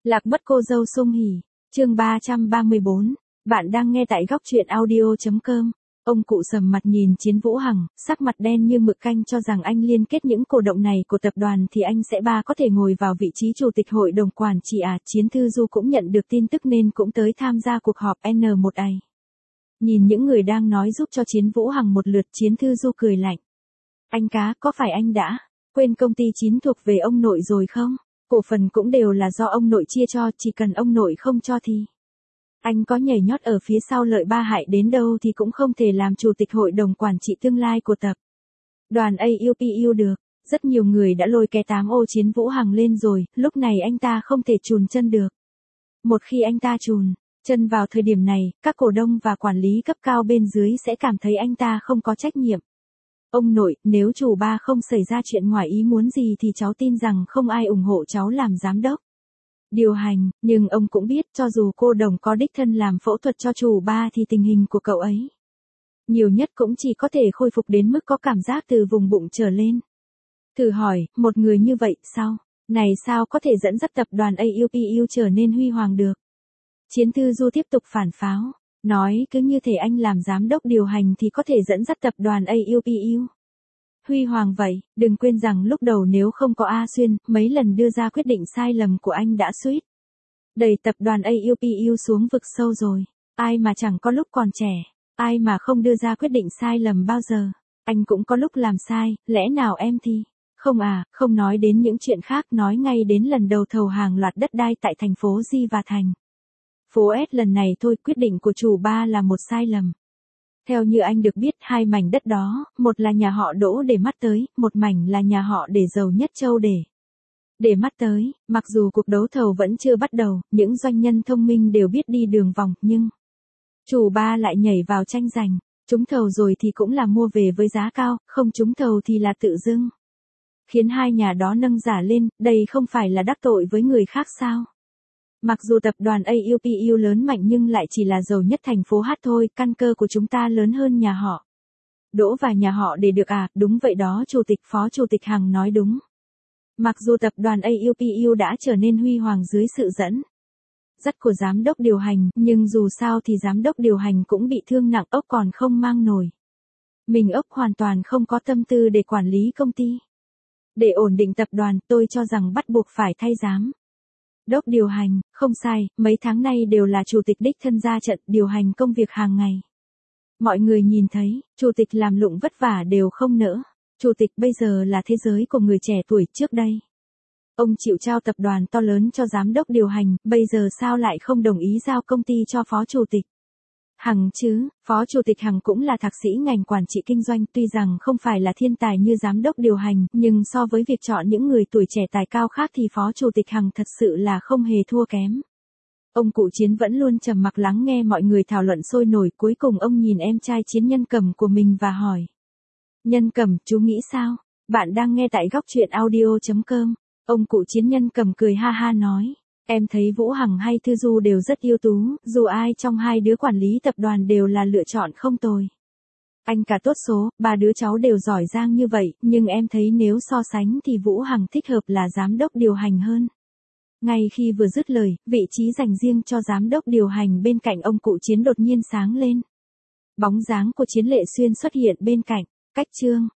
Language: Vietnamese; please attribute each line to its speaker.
Speaker 1: Lạc mất cô dâu sung hỉ, chương 334, bạn đang nghe tại góc truyện audio.com. Ông cụ sầm mặt nhìn Chiến Vũ Hằng, sắc mặt đen như mực canh cho rằng anh liên kết những cổ động này của tập đoàn thì anh sẽ có thể ngồi vào vị trí chủ tịch hội đồng quản trị à. Chiến Thư Du cũng nhận được tin tức nên cũng tới tham gia cuộc họp N1A. Nhìn những người đang nói giúp cho Chiến Vũ Hằng một lượt, Chiến Thư Du cười lạnh. Anh cá, có phải anh đã quên công ty 9 thuộc về ông nội rồi không? Cổ phần cũng đều là do ông nội chia cho, chỉ cần ông nội không cho thì anh có nhảy nhót ở phía sau lợi ba hại đến đâu thì cũng không thể làm chủ tịch hội đồng quản trị tương lai của tập đoàn AUPU được. Rất nhiều người đã lôi cái 8 ô Chiến Vũ Hằng lên rồi, lúc này anh ta không thể chùn chân được. Một khi anh ta chùn chân vào thời điểm này, các cổ đông và quản lý cấp cao bên dưới sẽ cảm thấy anh ta không có trách nhiệm. Ông nội, nếu chủ ba không xảy ra chuyện ngoài ý muốn gì thì cháu tin rằng không ai ủng hộ cháu làm giám đốc điều hành, nhưng ông cũng biết cho dù cô đồng có đích thân làm phẫu thuật cho chủ ba thì tình hình của cậu ấy nhiều nhất cũng chỉ có thể khôi phục đến mức có cảm giác từ vùng bụng trở lên. Thử hỏi, một người như vậy sao có thể dẫn dắt tập đoàn AUPU trở nên huy hoàng được? Chiến Thư Du tiếp tục phản pháo, nói cứ như thể anh làm giám đốc điều hành thì có thể dẫn dắt tập đoàn AUPU huy hoàng vậy. Đừng quên rằng lúc đầu nếu không có A Xuyên, mấy lần đưa ra quyết định sai lầm của anh đã suýt đẩy tập đoàn AUPU xuống vực sâu rồi. Ai mà chẳng có lúc còn trẻ, ai mà không đưa ra quyết định sai lầm bao giờ. Anh cũng có lúc làm sai, lẽ nào em thì không à? Không nói đến những chuyện khác, nói ngay đến lần đầu thầu hàng loạt đất đai tại thành phố Di và thành phố S lần này thôi, quyết định của chủ ba là một sai lầm. Theo như anh được biết, hai mảnh đất đó, một là nhà họ Đỗ để mắt tới, một mảnh là nhà họ Để Giàu Nhất Châu để mắt tới. Mặc dù cuộc đấu thầu vẫn chưa bắt đầu, những doanh nhân thông minh đều biết đi đường vòng, nhưng chủ ba lại nhảy vào tranh giành. Trúng thầu rồi thì cũng là mua về với giá cao, không trúng thầu thì là tự dưng khiến hai nhà đó nâng giá lên. Đây không phải là đắc tội với người khác sao? Mặc dù tập đoàn AUPU lớn mạnh nhưng lại chỉ là giàu nhất thành phố H thôi, căn cơ của chúng ta lớn hơn nhà họ Đỗ và nhà họ Để được à? Đúng vậy đó, chủ tịch phó chủ tịch Hằng nói đúng. Mặc dù tập đoàn AUPU đã trở nên huy hoàng dưới sự dẫn dắt của giám đốc điều hành, nhưng dù sao thì giám đốc điều hành cũng bị thương nặng, ốc còn không mang nổi mình, ốc hoàn toàn không có tâm tư để quản lý công ty. Để ổn định tập đoàn, tôi cho rằng bắt buộc phải thay giám đốc điều hành. Không sai, mấy tháng nay đều là chủ tịch đích thân ra trận điều hành công việc hàng ngày. Mọi người nhìn thấy, chủ tịch làm lụng vất vả đều không nỡ. Chủ tịch bây giờ là thế giới của người trẻ tuổi. Trước đây ông chịu trao tập đoàn to lớn cho giám đốc điều hành, bây giờ sao lại không đồng ý giao công ty cho phó chủ tịch Hằng chứ? Phó chủ tịch Hằng cũng là thạc sĩ ngành quản trị kinh doanh, tuy rằng không phải là thiên tài như giám đốc điều hành, nhưng so với việc chọn những người tuổi trẻ tài cao khác thì phó chủ tịch Hằng thật sự là không hề thua kém. Ông cụ Chiến vẫn luôn trầm mặc lắng nghe mọi người thảo luận sôi nổi, cuối cùng ông nhìn em trai Chiến Nhân Cầm của mình và hỏi. Nhân Cầm, chú nghĩ sao? Bạn đang nghe tại góc truyện audio.com. Ông cụ Chiến Nhân Cầm cười ha ha nói. Em thấy Vũ Hằng hay Thư Du đều rất ưu tú, dù ai trong hai đứa quản lý tập đoàn đều là lựa chọn không tồi. Anh cả tốt số, ba đứa cháu đều giỏi giang như vậy, nhưng em thấy nếu so sánh thì Vũ Hằng thích hợp là giám đốc điều hành hơn. Ngay khi vừa dứt lời, vị trí dành riêng cho giám đốc điều hành bên cạnh ông cụ Chiến đột nhiên sáng lên. Bóng dáng của Chiến Lệ Xuyên xuất hiện bên cạnh. Cách chương